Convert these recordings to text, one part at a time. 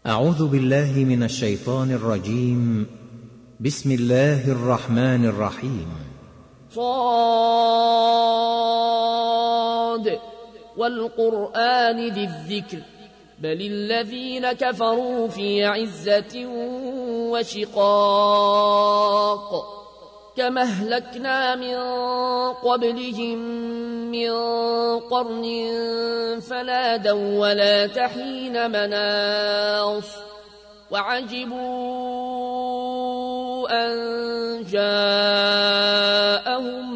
أعوذ بالله من الشيطان الرجيم. بسم الله الرحمن الرحيم. صاد والقرآن ذي الذكر بل الذين كفروا في عزة وشقاق كما أهلكنا من قبلهم من قرن فنادوا ولا تحين مناص وعجبوا أن جاءهم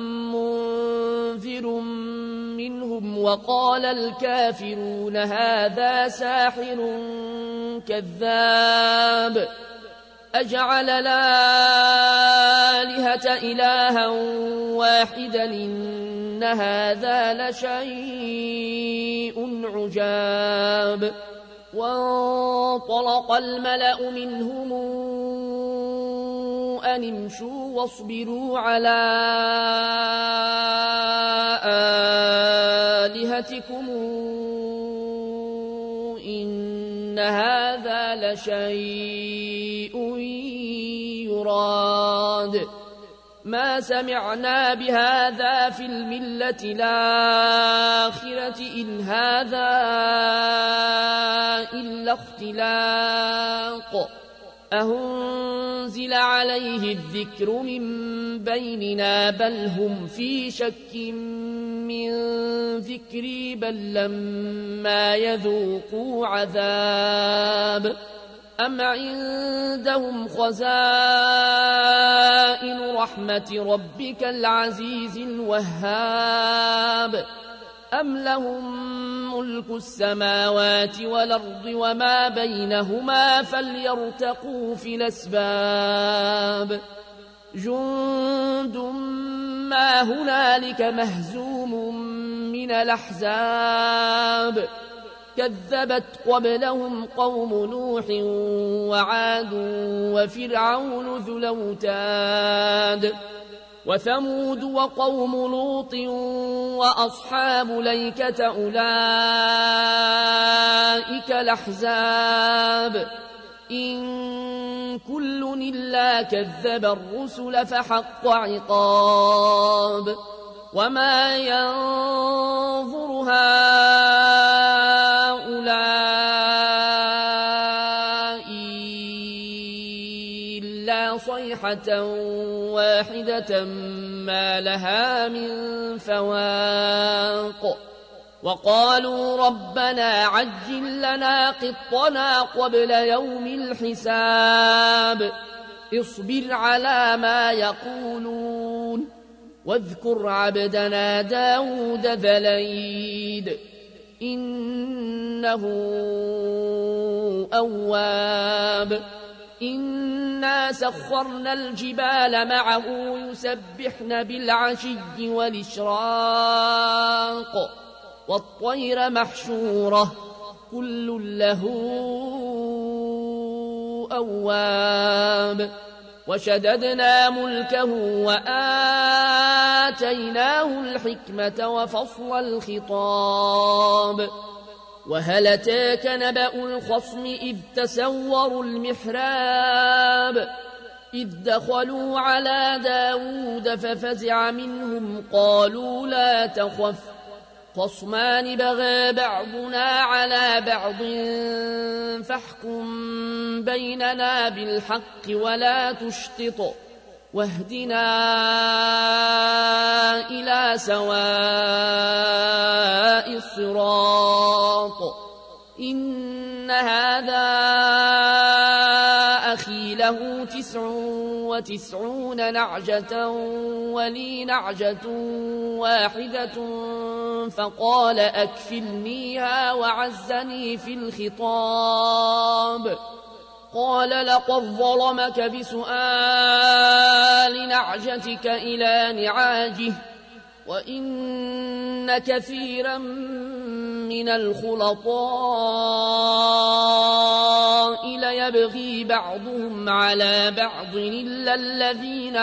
منذر منهم وقال الكافرون هذا ساحر كذاب أجعل الآلهة إلها واحدا إن هذا لشيء عجاب وانطلق الملأ منهم أن امشوا واصبروا على آلهتكم إن هذا لشيء يراد ما سمعنا بهذا في الملة الآخرة إن هذا إلا اختلاق أهنزل عليه الذكر من بيننا بل هم في شك من ذكري بل لما يذوقوا عذاب أم عندهم خزائن رحمة ربك العزيز الوهاب أم لهم ملك السماوات والأرض وما بينهما فليرتقوا في الأسباب جند ما هنالك مهزوم من الأحزاب كذبت قبلهم قوم نوح وعاد وفرعون ذو الأوتاد وثمود وقوم لوط وأصحاب ليكة أولئك الأحزاب إن كل إلا كذب الرسل فحق عقاب وما ينظر هؤلاء إلا صيحة واحدة ما لها من فواق وقالوا ربنا عجل لنا قطنا قبل يوم الحساب اصبر على ما يقولون واذكر عبدنا داود ذا الأيد إنه أواب إنا سخرنا الجبال معه يسبحن بالعشي والإشراق والطير محشورة كل له أواب وشددنا ملكه وآتيناه الحكمة وفصل الخطاب وهل أتاك نبأ الخصم إذ تسوروا المحراب إذ دخلوا على داود ففزع منهم قالوا لا تخف خصمان بغى بعضنا على بعض فاحكم بيننا بالحق ولا تشطط واهدنا إلى سواء الصراط إن هذا أخي له 99 نعجة ولي نعجة واحدة فقال أكفلنيها وعزني في الخطاب قال لقد ظلمك بسؤال نعجتك إلى نعاجه وإن كثيرا من الخلطاء ليبغي بعضهم على بعض إلا الذين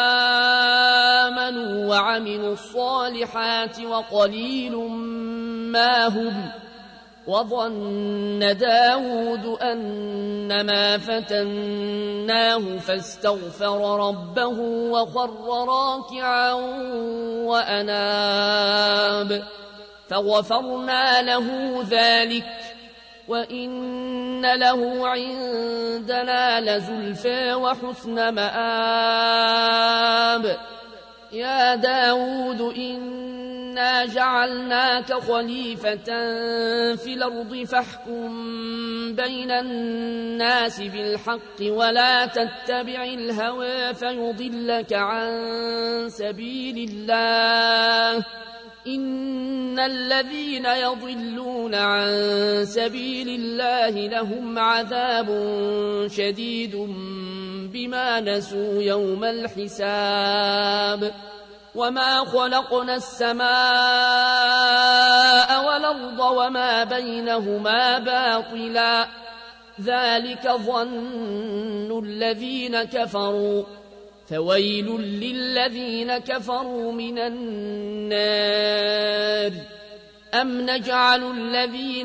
آمنوا وعملوا الصالحات وقليل ما هم وظن داود أنما فتناه فاستغفر ربه وخر راكعا وأناب فغفرنا له ذلك وإن له عندنا لزلفى وحسن مآب يا داود إنا جعلناك خليفة في الأرض فاحكم بين الناس بالحق ولا تتبع الهوى فيضلك عن سبيل الله إن الذين يضلون عن سبيل الله لهم عذاب شديد بما نسوا يوم الحساب وما خلقنا السماء والأرض وما بينهما باطلا ذلك ظن الذين كفروا فويل للذين كفروا من النار أم نجعل الذين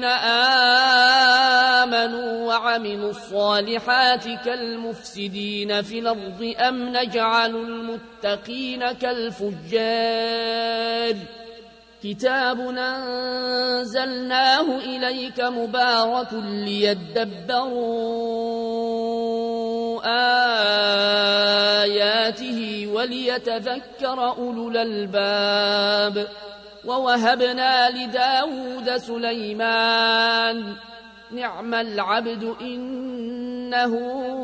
آمنوا وعملوا الصالحات كالمفسدين في الأرض أم نجعل المتقين كالفجار كتاب أنزلناه إليك مبارك ليدبروا آياته وليتذكر أولو الألباب ووهبنا لداود سليمان نعم العبد إنه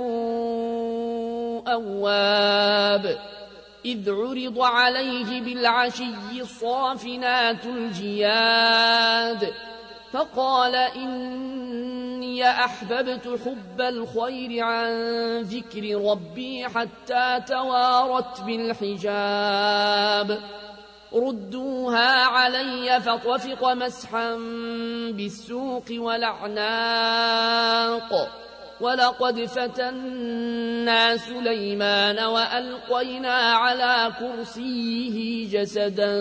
أواب إذ عرض عليه بالعشي الصافنات الجياد فقال إني أحببت حب الخير عن ذكر ربي حتى توارت بالحجاب ردوها علي فطفق مسحا بالسوق والأعناق ولقد فتنا سليمان وألقينا على كرسيه جسدا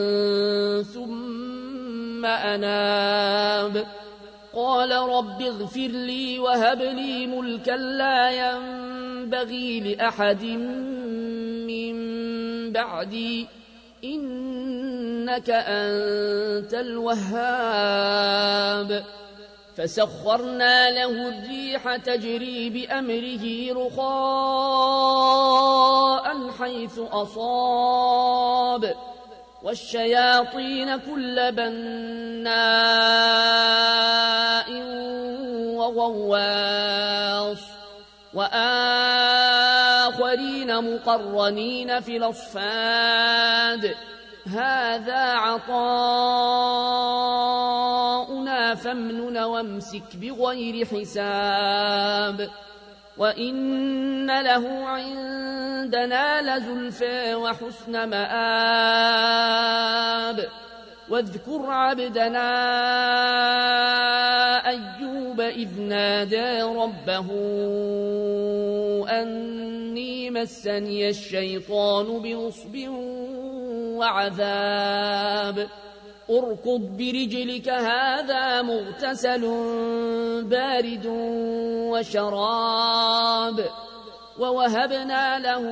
ثم أناب قال رب اغفر لي وهب لي ملكا لا ينبغي لأحد من بعدي إنك أنت الوهاب فسخرنا له الريح تجري بأمره رخاء حيث أصاب والشياطين كل بناء وغواص وآخرين مقرنين في الأصفاد هذا عطاؤنا فامنن وامسك بغير حساب وإن له عندنا لزلفى وحسن مآب واذكر عبدنا أيوب إذ نادى ربه أني مسني الشيطان بنصب وعذاب اركض برجلك هذا مغتسل بارد وشراب ووهبنا له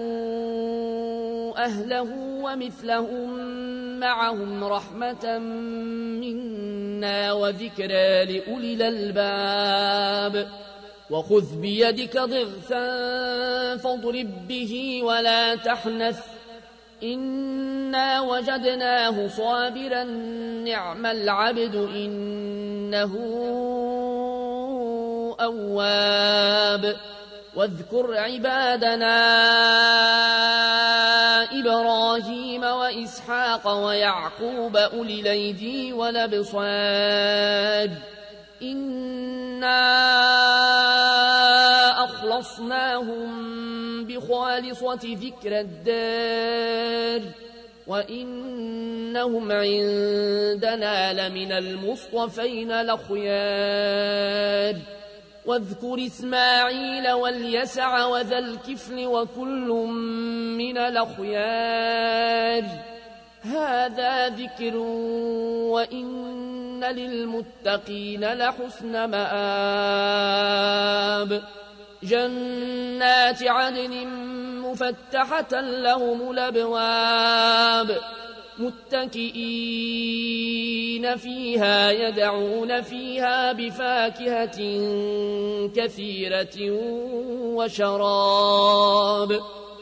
أهله ومثلهم معهم رحمة منا وذكرى لأولي الألباب وخذ بيدك ضغثا فاضرب به ولا تحنث إنا وجدناه صابرا نعم العبد إنه أواب واذكر عبادنا إبراهيم وإسحاق ويعقوب أولي الأيدي والأبصار إنا أخلصناهم بخالصة ذكر الدار وإنهم عندنا لمن المصطفين الأخيار واذكر إسماعيل واليسع وذا الكفل وكل من الأخيار هذا ذكر وإن للمتقين لحسن مآب جنات عدن مفتحة لهم الأبواب متكئين فيها يدعون فيها بفاكهة كثيرة وشراب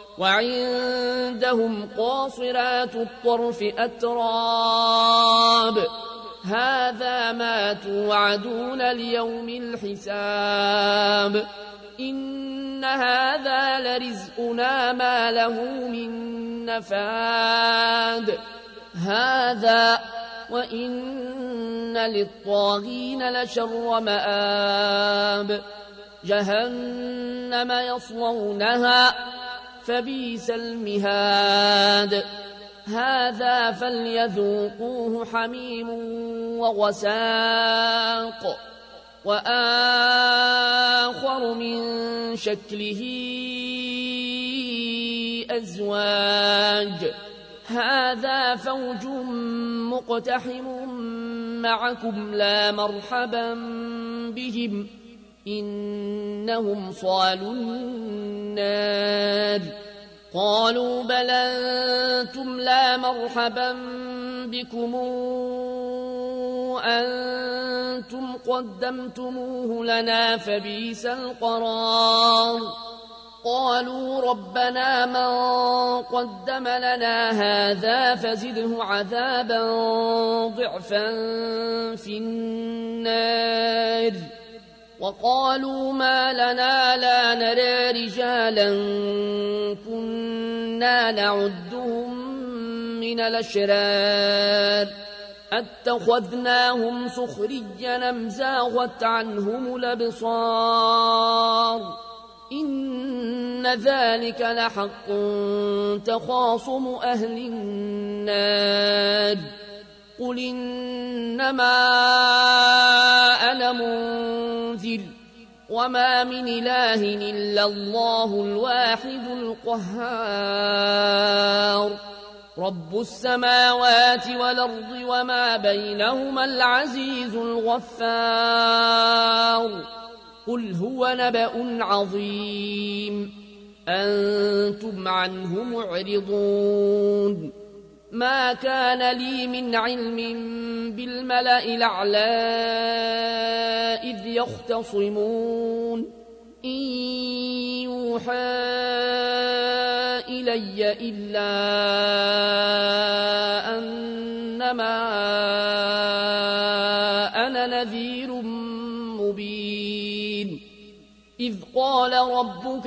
وعندهم قاصرات الطرف أتراب هذا ما توعدون ليوم الحساب إن هذا لرزقنا ما له من نفاد هذا وإن للطاغين لشر مآب جهنم يصلونها فبئس المهاد هذا فليذوقوه حميم وغساق وآخر من شكله أزواج هذا فوج مقتحم معكم لا مرحبا بهم إنهم صالوا النار قالوا بل أنتم لا مرحبا بكم أنتم قدمتموه لنا فبئس القرار قالوا ربنا من قدم لنا هذا فزده عذابا ضعفا في النار وقالوا ما لنا لا نرى رجالا كنا نعدهم من الأشرار اتخذناهم سخريا أم زاغت عنهم الأبصار إن ذلك لحق تخاصم أهل النار قل إنما أنا منذر وما من إله إلا الله الواحد القهار رب السماوات والأرض وما بينهما العزيز الغفار قل هو نبأ عظيم أنتم عنه معرضون ما كان لي من علم بالملأ الأعلى إذ يختصمون إن يوحى إلي إلا أنما أنا نذير مبين إذ قال ربك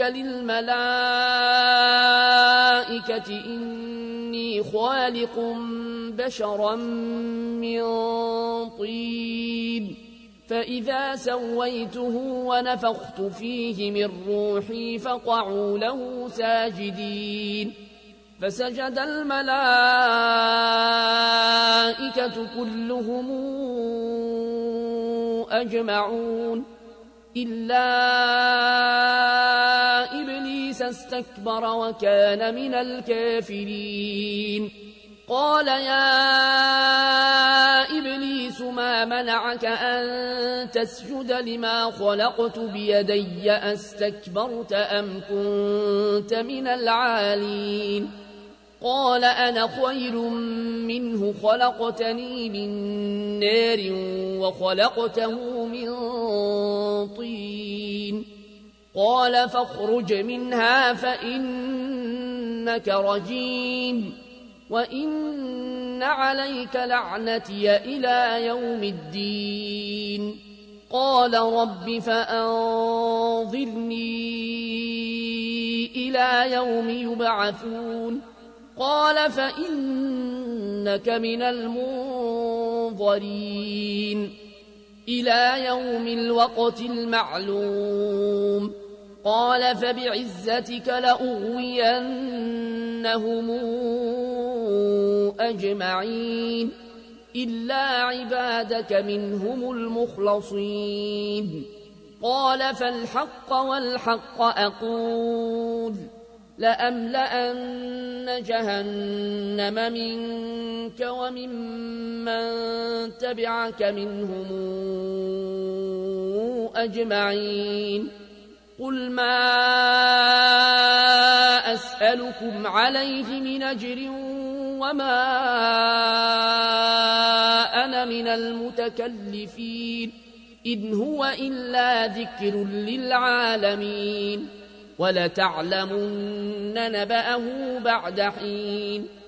للملائكة إني خالق بشرا من طين فإذا سويته ونفخت فيه من روحي فقعوا له ساجدين فسجد الملائكة كلهم أجمعون إلا إبليس استكبر وكان من الكافرين قال يا إبليس ما منعك أن تسجد لما خلقت بيدي أستكبرت أم كنت من العالين قال أنا خير منه خلقتني من نار وخلقته من طين قال فاخرج منها فإنك رجيم وإن عليك لعنتي إلى يوم الدين قال رب فأنظرني إلى يوم يبعثون قال فإنك من المنظرين إلى يوم الوقت المعلوم قال فبعزتك لأغوينهم أجمعين إلا عبادك منهم المخلصين قال فالحق والحق أقول لأملأن جهنم منك وممن تبعك منهم أجمعين قل ما أسألكم عليه من أجر وما أنا من المتكلفين إن هو إلا ذكر للعالمين ولتعلمن نبأه بعد حين